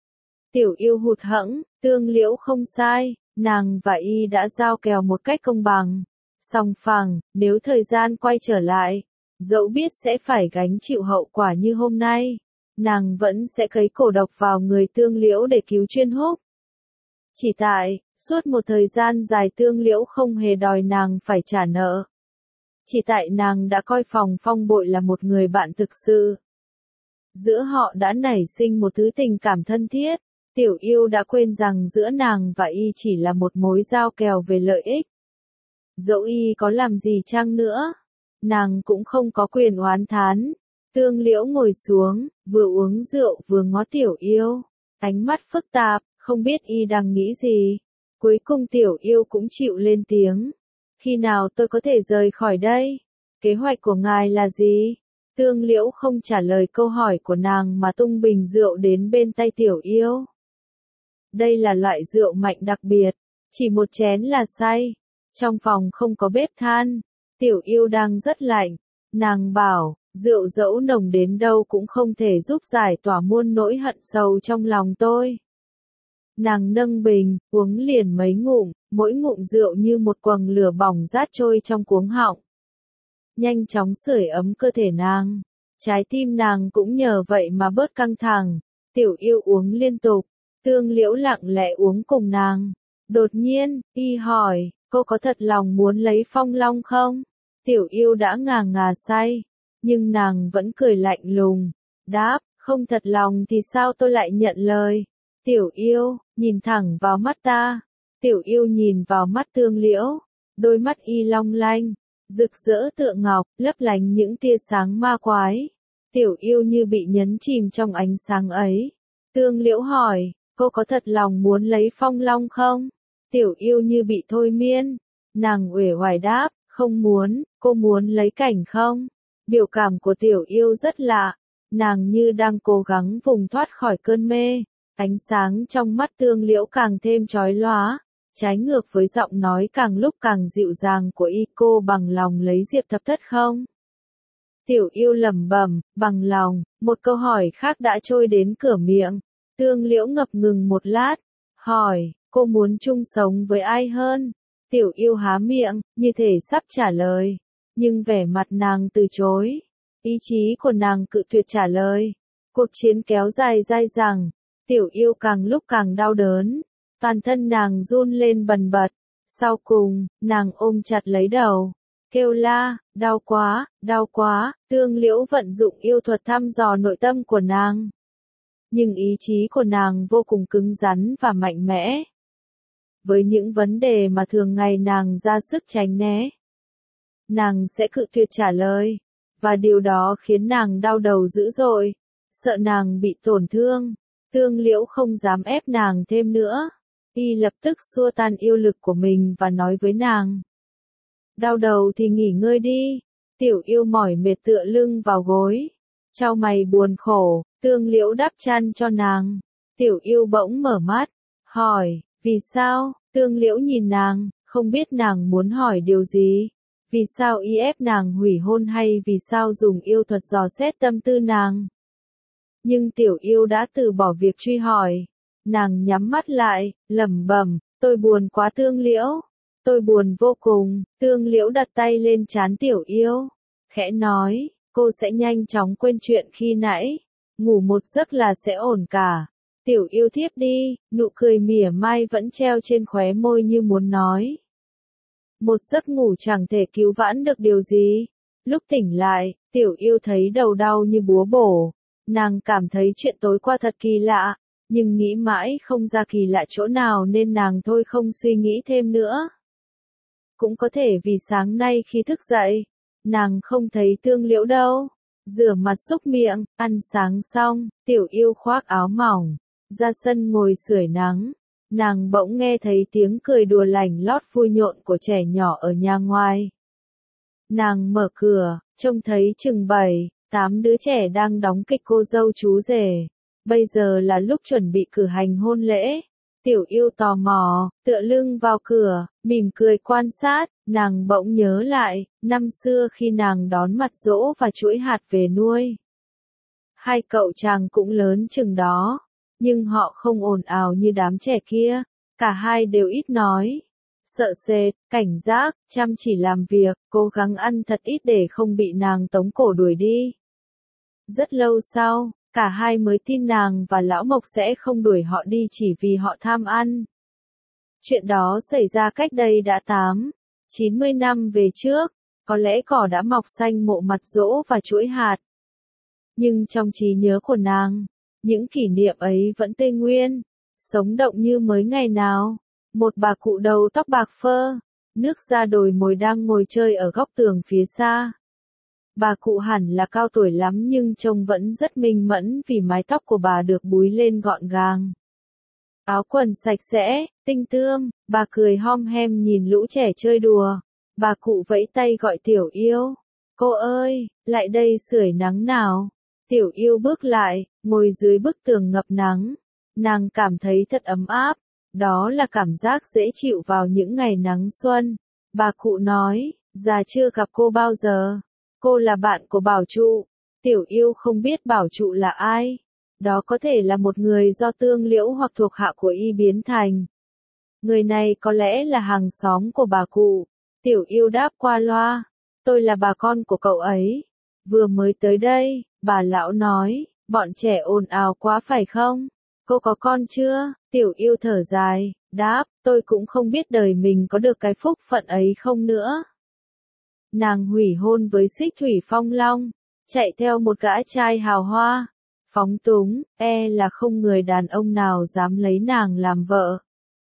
Tiểu Yêu hụt hẫng, Tương Liễu không sai, nàng và y đã giao kèo một cách công bằng, song phẳng. Nếu thời gian quay trở lại, dẫu biết sẽ phải gánh chịu hậu quả như hôm nay, nàng vẫn sẽ cấy cổ độc vào người Tương Liễu để cứu Chuyên Húc. Chỉ tại, suốt một thời gian dài Tương Liễu không hề đòi nàng phải trả nợ. Chỉ tại nàng đã coi Phòng Phong Bội là một người bạn thực sự. Giữa họ đã nảy sinh một thứ tình cảm thân thiết. Tiểu Yêu đã quên rằng giữa nàng và y chỉ là một mối giao kèo về lợi ích. Dẫu y có làm gì chăng nữa, nàng cũng không có quyền oán thán. Tương Liễu ngồi xuống, vừa uống rượu vừa ngó Tiểu Yêu, ánh mắt phức tạp, không biết y đang nghĩ gì. Cuối cùng Tiểu Yêu cũng chịu lên tiếng. Khi nào tôi có thể rời khỏi đây? Kế hoạch của ngài là gì? Tương Liễu không trả lời câu hỏi của nàng mà tung bình rượu đến bên tay Tiểu Yêu. Đây là loại rượu mạnh đặc biệt, chỉ một chén là say. Trong phòng không có bếp than, Tiểu Yêu đang rất lạnh. Nàng bảo, rượu dẫu nồng đến đâu cũng không thể giúp giải tỏa muôn nỗi hận sầu trong lòng tôi. Nàng nâng bình, uống liền mấy ngụm, mỗi ngụm rượu như một quầng lửa bỏng rát trôi trong cuống họng. Nhanh chóng sưởi ấm cơ thể nàng. Trái tim nàng cũng nhờ vậy mà bớt căng thẳng. Tiểu Yêu uống liên tục. Tương Liễu lặng lẽ uống cùng nàng. Đột nhiên, y hỏi, cô có thật lòng muốn lấy Phong Long không? Tiểu Yêu đã ngà ngà say, nhưng nàng vẫn cười lạnh lùng. Đáp, không thật lòng thì sao tôi lại nhận lời? Tiểu Yêu, nhìn thẳng vào mắt ta. Tiểu Yêu nhìn vào mắt Tương Liễu. Đôi mắt y long lanh, rực rỡ tựa ngọc, lấp lánh những tia sáng ma quái. Tiểu Yêu như bị nhấn chìm trong ánh sáng ấy. Tương Liễu hỏi, cô có thật lòng muốn lấy Phong Long không? Tiểu Yêu như bị thôi miên. Nàng uể oải đáp, không muốn, cô muốn lấy Cảnh không? Biểu cảm của Tiểu Yêu rất lạ. Nàng như đang cố gắng vùng thoát khỏi cơn mê. Ánh sáng trong mắt Tương Liễu càng thêm chói lóa. Trái ngược với giọng nói càng lúc càng dịu dàng của y, cô bằng lòng lấy Diệp Thập Thất không? Tiểu Yêu lẩm bẩm, bằng lòng. Một câu hỏi khác đã trôi đến cửa miệng. Tương Liễu ngập ngừng một lát, hỏi, cô muốn chung sống với ai hơn? Tiểu Yêu há miệng, như thể sắp trả lời, nhưng vẻ mặt nàng từ chối. Ý chí của nàng cự tuyệt trả lời. Cuộc chiến kéo dài dai dẳng, Tiểu Yêu càng lúc càng đau đớn, toàn thân nàng run lên bần bật. Sau cùng, nàng ôm chặt lấy đầu, kêu la, đau quá, đau quá. Tương Liễu vận dụng yêu thuật thăm dò nội tâm của nàng. Nhưng ý chí của nàng vô cùng cứng rắn và mạnh mẽ. Với những vấn đề mà thường ngày nàng ra sức tránh né, nàng sẽ cự tuyệt trả lời, và điều đó khiến nàng đau đầu dữ dội, sợ nàng bị tổn thương. Tương Liễu không dám ép nàng thêm nữa. Y lập tức xua tan yêu lực của mình và nói với nàng. Đau đầu thì nghỉ ngơi đi. Tiểu Yêu mỏi mệt tựa lưng vào gối. Chau mày buồn khổ, Tương Liễu đắp chăn cho nàng. Tiểu Yêu bỗng mở mắt, hỏi, vì sao? Tương Liễu nhìn nàng, không biết nàng muốn hỏi điều gì. Vì sao y ép nàng hủy hôn hay vì sao dùng yêu thuật dò xét tâm tư nàng? Nhưng Tiểu Yêu đã từ bỏ việc truy hỏi. Nàng nhắm mắt lại, lẩm bẩm, tôi buồn quá Tương Liễu. Tôi buồn vô cùng. Tương Liễu đặt tay lên trán Tiểu Yêu, khẽ nói, cô sẽ nhanh chóng quên chuyện khi nãy. Ngủ một giấc là sẽ ổn cả. Tiểu Yêu thiếp đi, nụ cười mỉa mai vẫn treo trên khóe môi như muốn nói. Một giấc ngủ chẳng thể cứu vãn được điều gì. Lúc tỉnh lại, Tiểu Yêu thấy đầu đau như búa bổ. Nàng cảm thấy chuyện tối qua thật kỳ lạ, nhưng nghĩ mãi không ra kỳ lạ chỗ nào nên nàng thôi không suy nghĩ thêm nữa. Cũng có thể vì sáng nay khi thức dậy, nàng không thấy Tương Liễu đâu. Rửa mặt xúc miệng, ăn sáng xong, Tiểu Yêu khoác áo mỏng, ra sân ngồi sưởi nắng. Nàng bỗng nghe thấy tiếng cười đùa lảnh lót vui nhộn của trẻ nhỏ ở nhà ngoài. Nàng mở cửa, trông thấy chừng bảy, tám đứa trẻ đang đóng kịch cô dâu chú rể. Bây giờ là lúc chuẩn bị cử hành hôn lễ. Tiểu Yêu tò mò, tựa lưng vào cửa, mỉm cười quan sát. Nàng bỗng nhớ lại, năm xưa khi nàng đón mặt dỗ và chuỗi hạt về nuôi. Hai cậu chàng cũng lớn chừng đó, nhưng họ không ồn ào như đám trẻ kia, cả hai đều ít nói. Sợ sệt, cảnh giác, chăm chỉ làm việc, cố gắng ăn thật ít để không bị nàng tống cổ đuổi đi. Rất lâu sau, cả hai mới tin nàng và Lão Mộc sẽ không đuổi họ đi chỉ vì họ tham ăn. Chuyện đó xảy ra cách đây đã tám, chín mươi năm về trước, có lẽ cỏ đã mọc xanh mộ mặt dỗ và chuỗi hạt. Nhưng trong trí nhớ của nàng, những kỷ niệm ấy vẫn tê nguyên, sống động như mới ngày nào. Một bà cụ đầu tóc bạc phơ, nước da đồi mồi đang ngồi chơi ở góc tường phía xa. Bà cụ hẳn là cao tuổi lắm nhưng trông vẫn rất minh mẫn vì mái tóc của bà được búi lên gọn gàng. Áo quần sạch sẽ, tinh tươm, bà cười hom hem nhìn lũ trẻ chơi đùa. Bà cụ vẫy tay gọi Tiểu Yêu. Cô ơi, lại đây sưởi nắng nào. Tiểu Yêu bước lại, ngồi dưới bức tường ngập nắng. Nàng cảm thấy thật ấm áp. Đó là cảm giác dễ chịu vào những ngày nắng xuân. Bà cụ nói, già chưa gặp cô bao giờ. Cô là bạn của Bảo Trụ. Tiểu Yêu không biết Bảo Trụ là ai. Đó có thể là một người do Tương Liễu hoặc thuộc hạ của y biến thành. Người này có lẽ là hàng xóm của bà cụ. Tiểu Yêu đáp qua loa. Tôi là bà con của cậu ấy. Vừa mới tới đây, bà lão nói, bọn trẻ ồn ào quá phải không? Cô có con chưa? Tiểu Yêu thở dài, đáp, tôi cũng không biết đời mình có được cái phúc phận ấy không nữa. Nàng hủy hôn với Xích Thủy Phong Long, chạy theo một gã trai hào hoa, phóng túng, e là không người đàn ông nào dám lấy nàng làm vợ.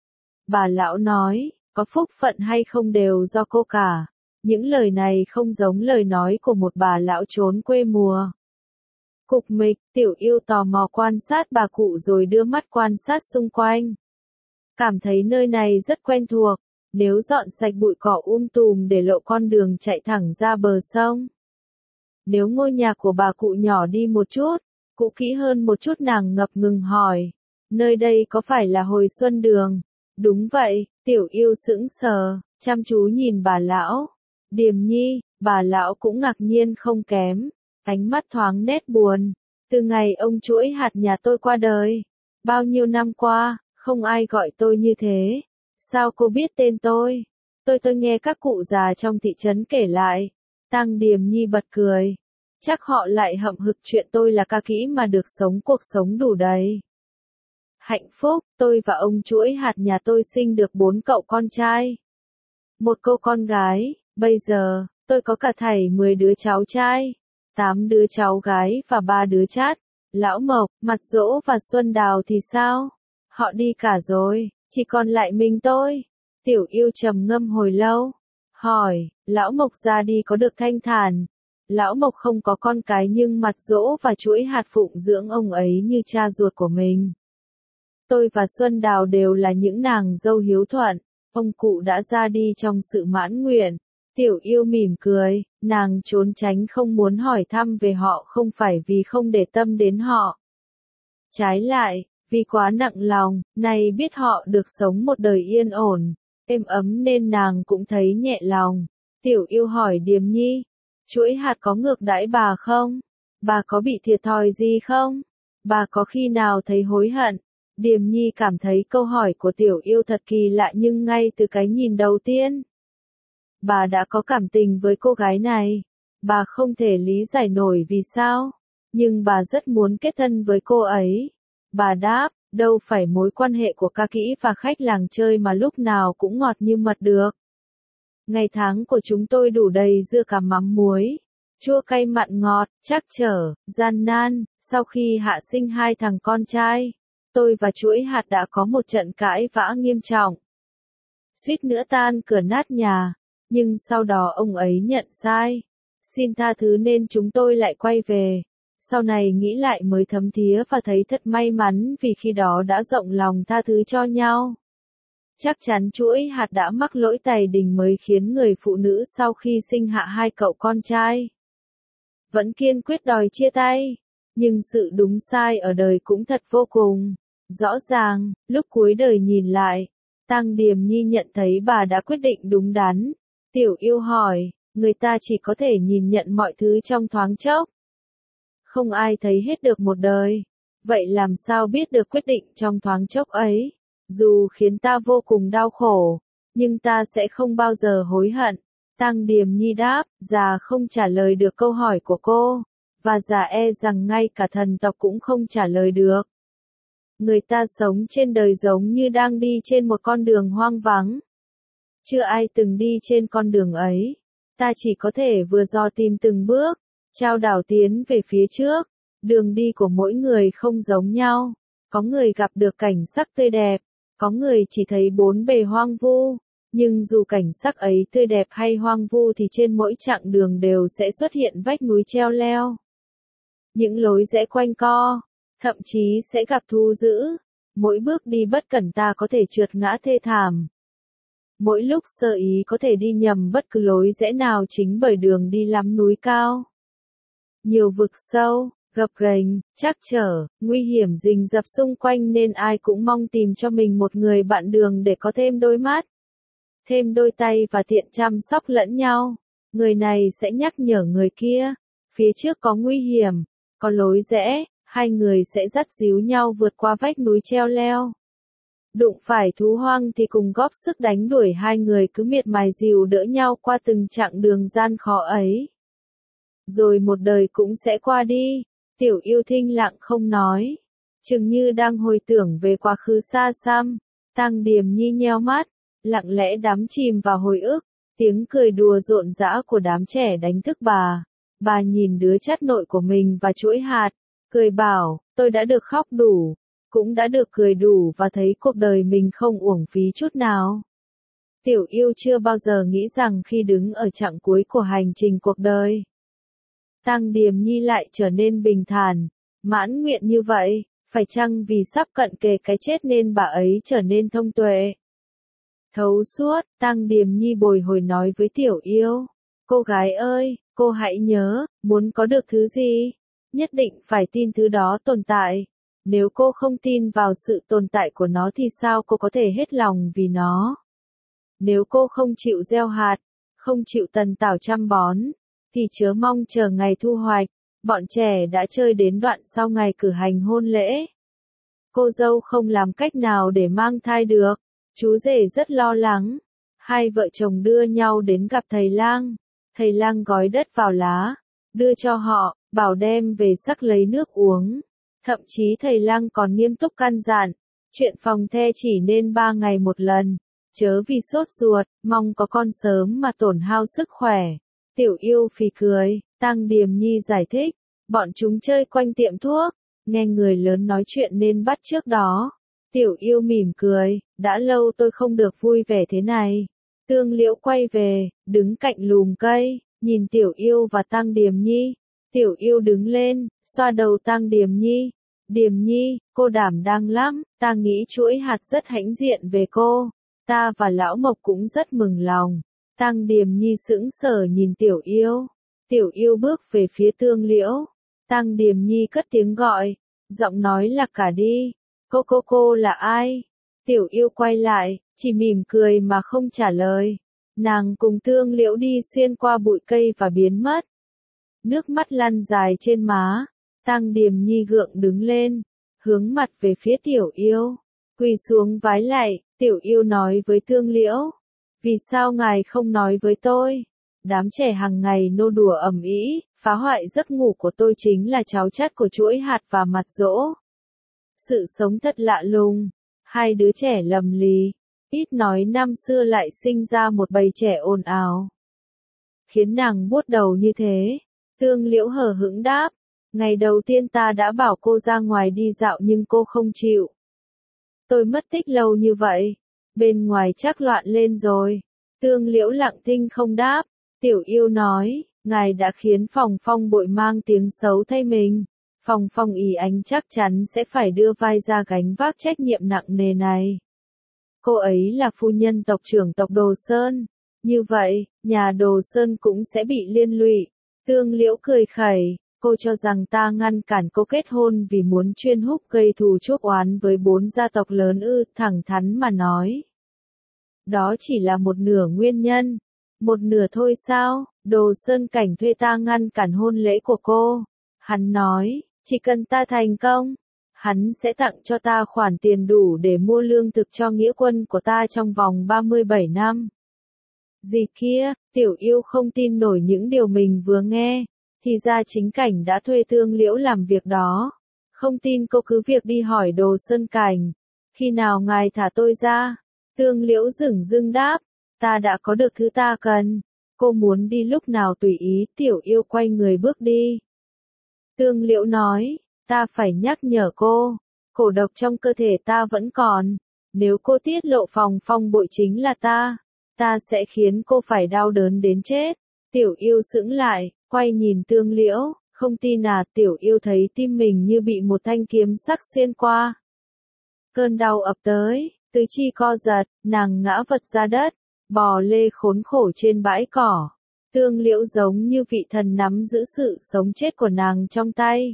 Bà lão nói, có phúc phận hay không đều do cô cả. Những lời này không giống lời nói của một bà lão trốn quê mùa. Cục mịch, Tiểu Yêu tò mò quan sát bà cụ rồi đưa mắt quan sát xung quanh. Cảm thấy nơi này rất quen thuộc, nếu dọn sạch bụi cỏ um tùm để lộ con đường chạy thẳng ra bờ sông. Nếu ngôi nhà của bà cụ nhỏ đi một chút, cũ kỹ hơn một chút nàng ngập ngừng hỏi. Nơi đây có phải là Hồi Xuân Đường? Đúng vậy, Tiểu Yêu sững sờ, chăm chú nhìn bà lão. Điềm Nhi, bà lão cũng ngạc nhiên không kém. Ánh mắt thoáng nét buồn. Từ ngày ông chuỗi hạt nhà tôi qua đời, bao nhiêu năm qua, không ai gọi tôi như thế. Sao cô biết tên tôi? Tôi tôi nghe các cụ già trong thị trấn kể lại. Tăng Điềm Nhi bật cười. Chắc họ lại hậm hực chuyện tôi là ca kỹ mà được sống cuộc sống đủ đầy. Hạnh phúc, tôi và ông chuỗi hạt nhà tôi sinh được bốn cậu con trai. Một cô con gái, bây giờ, tôi có cả thảy mười đứa cháu trai. Tám đứa cháu gái và ba đứa chát. Lão Mộc, Mặt Dỗ và Xuân Đào thì sao? Họ đi cả rồi, chỉ còn lại mình tôi. Tiểu Yêu trầm ngâm hồi lâu. Hỏi, Lão Mộc ra đi có được thanh thản? Lão Mộc không có con cái nhưng Mặt Dỗ và chuỗi hạt phụng dưỡng ông ấy như cha ruột của mình. Tôi và Xuân Đào đều là những nàng dâu hiếu thuận. Ông cụ đã ra đi trong sự mãn nguyện. Tiểu Yêu mỉm cười, nàng trốn tránh không muốn hỏi thăm về họ không phải vì không để tâm đến họ. Trái lại, Vì quá nặng lòng, nay biết họ được sống một đời yên ổn, êm ấm nên nàng cũng thấy nhẹ lòng. Tiểu Yêu hỏi Điềm Nhi, chuỗi hạt có ngược đãi bà không? Bà có bị thiệt thòi gì không? Bà có khi nào thấy hối hận? Điềm Nhi cảm thấy câu hỏi của Tiểu Yêu thật kỳ lạ nhưng ngay từ cái nhìn đầu tiên, bà đã có cảm tình với cô gái này. Bà không thể lý giải nổi vì sao, nhưng bà rất muốn kết thân với cô ấy. Bà đáp, đâu phải mối quan hệ của ca kỹ và khách làng chơi mà lúc nào cũng ngọt như mật được. Ngày tháng của chúng tôi đủ đầy dưa cà mắm muối, chua cay mặn ngọt, trắc trở, gian nan. Sau khi hạ sinh hai thằng con trai, tôi và chuỗi hạt đã có một trận cãi vã nghiêm trọng, suýt nữa tan cửa nát nhà, nhưng sau đó ông ấy nhận sai, xin tha thứ nên chúng tôi lại quay về. Sau này nghĩ lại mới thấm thía và thấy thật may mắn vì khi đó đã rộng lòng tha thứ cho nhau. Chắc chắn chuỗi hạt đã mắc lỗi tày đình mới khiến người phụ nữ sau khi sinh hạ hai cậu con trai vẫn kiên quyết đòi chia tay. Nhưng sự đúng sai ở đời cũng thật vô cùng rõ ràng. Lúc cuối đời nhìn lại, Tang Điềm Nhi nhận thấy bà đã quyết định đúng đắn. Tiểu Yêu hỏi, người ta chỉ có thể nhìn nhận mọi thứ trong thoáng chốc, không ai thấy hết được một đời. Vậy làm sao biết được quyết định trong thoáng chốc ấy, dù khiến ta vô cùng đau khổ, nhưng ta sẽ không bao giờ hối hận? Tang Điềm Nhi đáp, già không trả lời được câu hỏi của cô, và già e rằng ngay cả thần tộc cũng không trả lời được. Người ta sống trên đời giống như đang đi trên một con đường hoang vắng. Chưa ai từng đi trên con đường ấy. Ta chỉ có thể vừa dò tìm từng bước, chao đảo tiến về phía trước. Đường đi của mỗi người không giống nhau. Có người gặp được cảnh sắc tươi đẹp, có người chỉ thấy bốn bề hoang vu. Nhưng dù cảnh sắc ấy tươi đẹp hay hoang vu thì trên mỗi chặng đường đều sẽ xuất hiện vách núi treo leo, những lối rẽ quanh co, thậm chí sẽ gặp thú dữ. Mỗi bước đi bất cẩn ta có thể trượt ngã thê thảm. Mỗi lúc sơ ý có thể đi nhầm bất cứ lối rẽ nào chính bởi đường đi lắm núi cao, nhiều vực sâu, gập ghềnh, trắc trở, nguy hiểm rình rập xung quanh nên ai cũng mong tìm cho mình một người bạn đường để có thêm đôi mắt, thêm đôi tay và tiện chăm sóc lẫn nhau. Người này sẽ nhắc nhở người kia, phía trước có nguy hiểm, có lối rẽ, hai người sẽ dắt díu nhau vượt qua vách núi treo leo. Đụng phải thú hoang thì cùng góp sức đánh đuổi, hai người cứ miệt mài dìu đỡ nhau qua từng chặng đường gian khó ấy. Rồi một đời cũng sẽ qua đi. Tiểu Yêu thinh lặng không nói, chừng như đang hồi tưởng về quá khứ xa xăm. Tang Điềm Nhi nheo mắt, lặng lẽ đắm chìm vào hồi ức. Tiếng cười đùa rộn rã của đám trẻ đánh thức bà. Bà nhìn đứa chắt nội của mình và chuỗi hạt, cười bảo, tôi đã được khóc đủ, cũng đã được cười đủ và thấy cuộc đời mình không uổng phí chút nào. Tiểu Yêu chưa bao giờ nghĩ rằng khi đứng ở chặng cuối của hành trình cuộc đời, Tang Điềm Nhi lại trở nên bình thản, mãn nguyện như vậy. Phải chăng vì sắp cận kề cái chết nên bà ấy trở nên thông tuệ, thấu suốt? Tang Điềm Nhi bồi hồi nói với Tiểu Yêu, cô gái ơi, cô hãy nhớ, muốn có được thứ gì, nhất định phải tin thứ đó tồn tại. Nếu cô không tin vào sự tồn tại của nó thì sao cô có thể hết lòng vì nó? Nếu cô không chịu gieo hạt, không chịu tần tảo chăm bón, thì chớ mong chờ ngày thu hoạch. Bọn trẻ đã chơi đến đoạn sau ngày cử hành hôn lễ. Cô dâu không làm cách nào để mang thai được. Chú rể rất lo lắng. Hai vợ chồng đưa nhau đến gặp thầy lang. Thầy lang gói đất vào lá, đưa cho họ, bảo đem về sắc lấy nước uống. Thậm chí thầy lang còn nghiêm túc căn dặn, chuyện phòng the chỉ nên ba ngày một lần. Chớ vì sốt ruột, mong có con sớm mà tổn hao sức khỏe. Tiểu Yêu phì cười, Tang Điềm Nhi giải thích, bọn chúng chơi quanh tiệm thuốc, nghe người lớn nói chuyện nên bắt chước đó. Tiểu Yêu mỉm cười, đã lâu tôi không được vui vẻ thế này. Tương Liễu quay về, đứng cạnh lùm cây, nhìn Tiểu Yêu và Tang Điềm Nhi. Tiểu Yêu đứng lên, xoa đầu Tang Điềm Nhi. Điềm Nhi, cô đảm đang lắm, ta nghĩ chuỗi hạt rất hãnh diện về cô. Ta và Lão Mộc cũng rất mừng lòng. Tang Điềm Nhi sững sờ nhìn Tiểu Yêu. Tiểu Yêu bước về phía Tương Liễu. Tang Điềm Nhi cất tiếng gọi, giọng nói lạc cả đi. Cô cô cô là ai? Tiểu Yêu quay lại, chỉ mỉm cười mà không trả lời. Nàng cùng Tương Liễu đi xuyên qua bụi cây và biến mất. Nước mắt lăn dài trên má, Tang Điềm Nhi gượng đứng lên, hướng mặt về phía Tiểu Yêu, quỳ xuống vái lạy. Tiểu Yêu nói với Tương Liễu, vì sao ngài không nói với tôi? Đám trẻ hàng ngày nô đùa ầm ĩ, phá hoại giấc ngủ của tôi chính là cháu chắt của chuỗi hạt và mặt dỗ. Sự sống thật lạ lùng, hai đứa trẻ lầm lì, ít nói năm xưa lại sinh ra một bầy trẻ ồn ào. Khiến nàng buốt đầu như thế. Tương Liễu hờ hững đáp, ngày đầu tiên ta đã bảo cô ra ngoài đi dạo nhưng cô không chịu. Tôi mất tích lâu như vậy, bên ngoài chắc loạn lên rồi. Tương Liễu lặng thinh không đáp. Tiểu Yêu nói, ngài đã khiến Phòng Phong bội mang tiếng xấu thay mình. Phòng Phong ý ánh chắc chắn sẽ phải đưa vai ra gánh vác trách nhiệm nặng nề này. Cô ấy là phu nhân tộc trưởng tộc Đồ Sơn. Như vậy, nhà Đồ Sơn cũng sẽ bị liên lụy. Tương Liễu cười khẩy, cô cho rằng ta ngăn cản cô kết hôn vì muốn chuyên húc gây thù chuốc oán với bốn gia tộc lớn ư? Thẳng thắn mà nói. Đó chỉ là một nửa nguyên nhân. Một nửa thôi sao? Đồ Sơn Cảnh thuê ta ngăn cản hôn lễ của cô. Hắn nói, chỉ cần ta thành công, hắn sẽ tặng cho ta khoản tiền đủ để mua lương thực cho nghĩa quân của ta trong vòng ba mươi bảy năm. Gì kia? Tiểu Yêu không tin nổi những điều mình vừa nghe. Thì ra chính Cảnh đã thuê Tương Liễu làm việc đó. Không tin cô cứ việc đi hỏi Đồ Sơn Cảnh. Khi nào ngài thả tôi ra? Tương Liễu dửng dưng đáp, ta đã có được thứ ta cần. Cô muốn đi lúc nào tùy ý. Tiểu Yêu quay người bước đi. Tương Liễu nói, ta phải nhắc nhở cô, cổ độc trong cơ thể ta vẫn còn. Nếu cô tiết lộ Phòng Phong bội chính là ta, ta sẽ khiến cô phải đau đớn đến chết. Tiểu Yêu sững lại, quay nhìn Tương Liễu, không tin à? Tiểu Yêu thấy tim mình như bị một thanh kiếm sắc xuyên qua. Cơn đau ập tới, tứ chi co giật, nàng ngã vật ra đất, bò lê khốn khổ trên bãi cỏ. Tương Liễu giống như vị thần nắm giữ sự sống chết của nàng trong tay.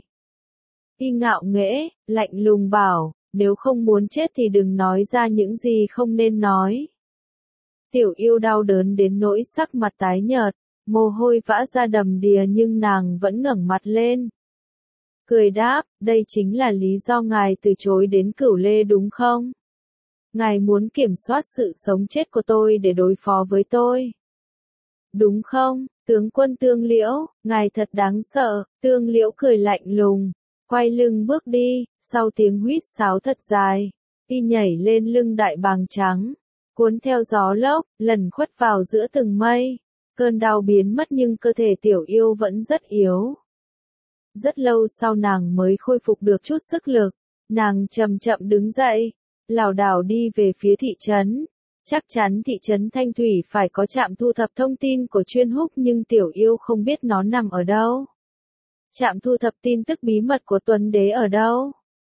Y ngạo nghễ, lạnh lùng bảo, nếu không muốn chết thì đừng nói ra những gì không nên nói. Tiểu Yêu đau đớn đến nỗi sắc mặt tái nhợt, mồ hôi vã ra đầm đìa nhưng nàng vẫn ngẩng mặt lên. Cười đáp, đây chính là lý do ngài từ chối đến Cửu Lê đúng không? Ngài muốn kiểm soát sự sống chết của tôi để đối phó với tôi. Đúng không, tướng quân Tương Liễu, ngài thật đáng sợ. Tương Liễu cười lạnh lùng, quay lưng bước đi, sau tiếng huýt sáo thật dài, y nhảy lên lưng đại bàng trắng, cuốn theo gió lốc, lẩn khuất vào giữa từng mây. Cơn đau biến mất nhưng cơ thể Tiểu Yêu vẫn rất yếu. Rất lâu sau nàng mới khôi phục được chút sức lực, nàng chậm chậm đứng dậy, lảo đảo đi về phía thị trấn. Chắc chắn thị trấn Thanh Thủy phải có trạm thu thập thông tin của chuyên húc nhưng Tiểu Yêu không biết nó nằm ở đâu. Trạm thu thập tin tức bí mật của Tuấn Đế ở đâu?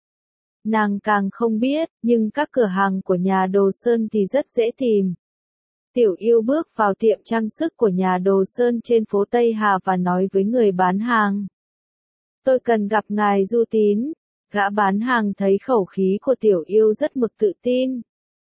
Nàng càng không biết, nhưng các cửa hàng của nhà Đồ Sơn thì rất dễ tìm. Tiểu Yêu bước vào tiệm trang sức của nhà Đồ Sơn trên phố Tây Hà và nói với người bán hàng. Tôi cần gặp ngài Du Tín. Gã bán hàng thấy khẩu khí của Tiểu Yêu rất mực tự tin.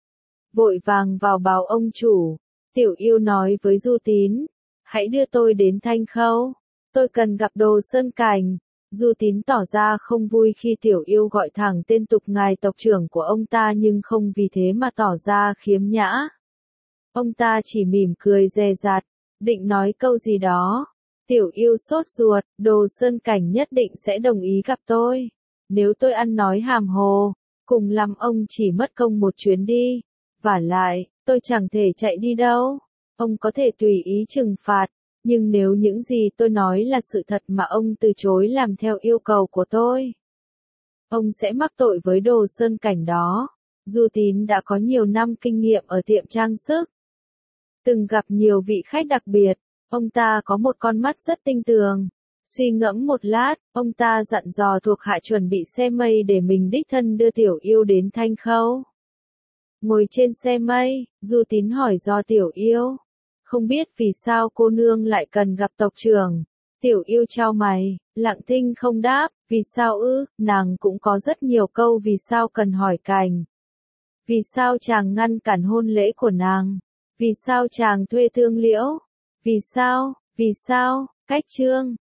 Vội vàng vào báo ông chủ. Tiểu Yêu nói với Du Tín, hãy đưa tôi đến Thanh Khâu. Tôi cần gặp Đồ Sơn Cảnh. Du Tín tỏ ra không vui khi Tiểu Yêu gọi thẳng tên tục ngài tộc trưởng của ông ta nhưng không vì thế mà tỏ ra khiếm nhã. Ông ta chỉ mỉm cười dè dặt, định nói câu gì đó. Tiểu Yêu sốt ruột, Đồ Sơn Cảnh nhất định sẽ đồng ý gặp tôi. Nếu tôi ăn nói hàm hồ, cùng lắm ông chỉ mất công một chuyến đi. Vả lại, tôi chẳng thể chạy đi đâu. Ông có thể tùy ý trừng phạt, nhưng nếu những gì tôi nói là sự thật mà ông từ chối làm theo yêu cầu của tôi, ông sẽ mắc tội với Đồ Sơn Cảnh đó. Du Tín đã có nhiều năm kinh nghiệm ở tiệm trang sức, từng gặp nhiều vị khách đặc biệt. Ông ta có một con mắt rất tinh tường. Suy ngẫm một lát, ông ta dặn dò thuộc hạ chuẩn bị xe mây để mình đích thân đưa Tiểu Yêu đến Thanh Khâu. Ngồi trên xe mây, Du Tín hỏi do Tiểu Yêu. Không biết vì sao cô nương lại cần gặp tộc trưởng. Tiểu Yêu chau mày, Lặng Thinh không đáp, vì sao ư, nàng cũng có rất nhiều câu vì sao cần hỏi Cảnh. Vì sao chàng ngăn cản hôn lễ của nàng? Vì sao chàng thuê Thương Liễu? Vì sao, vì sao, cách chương.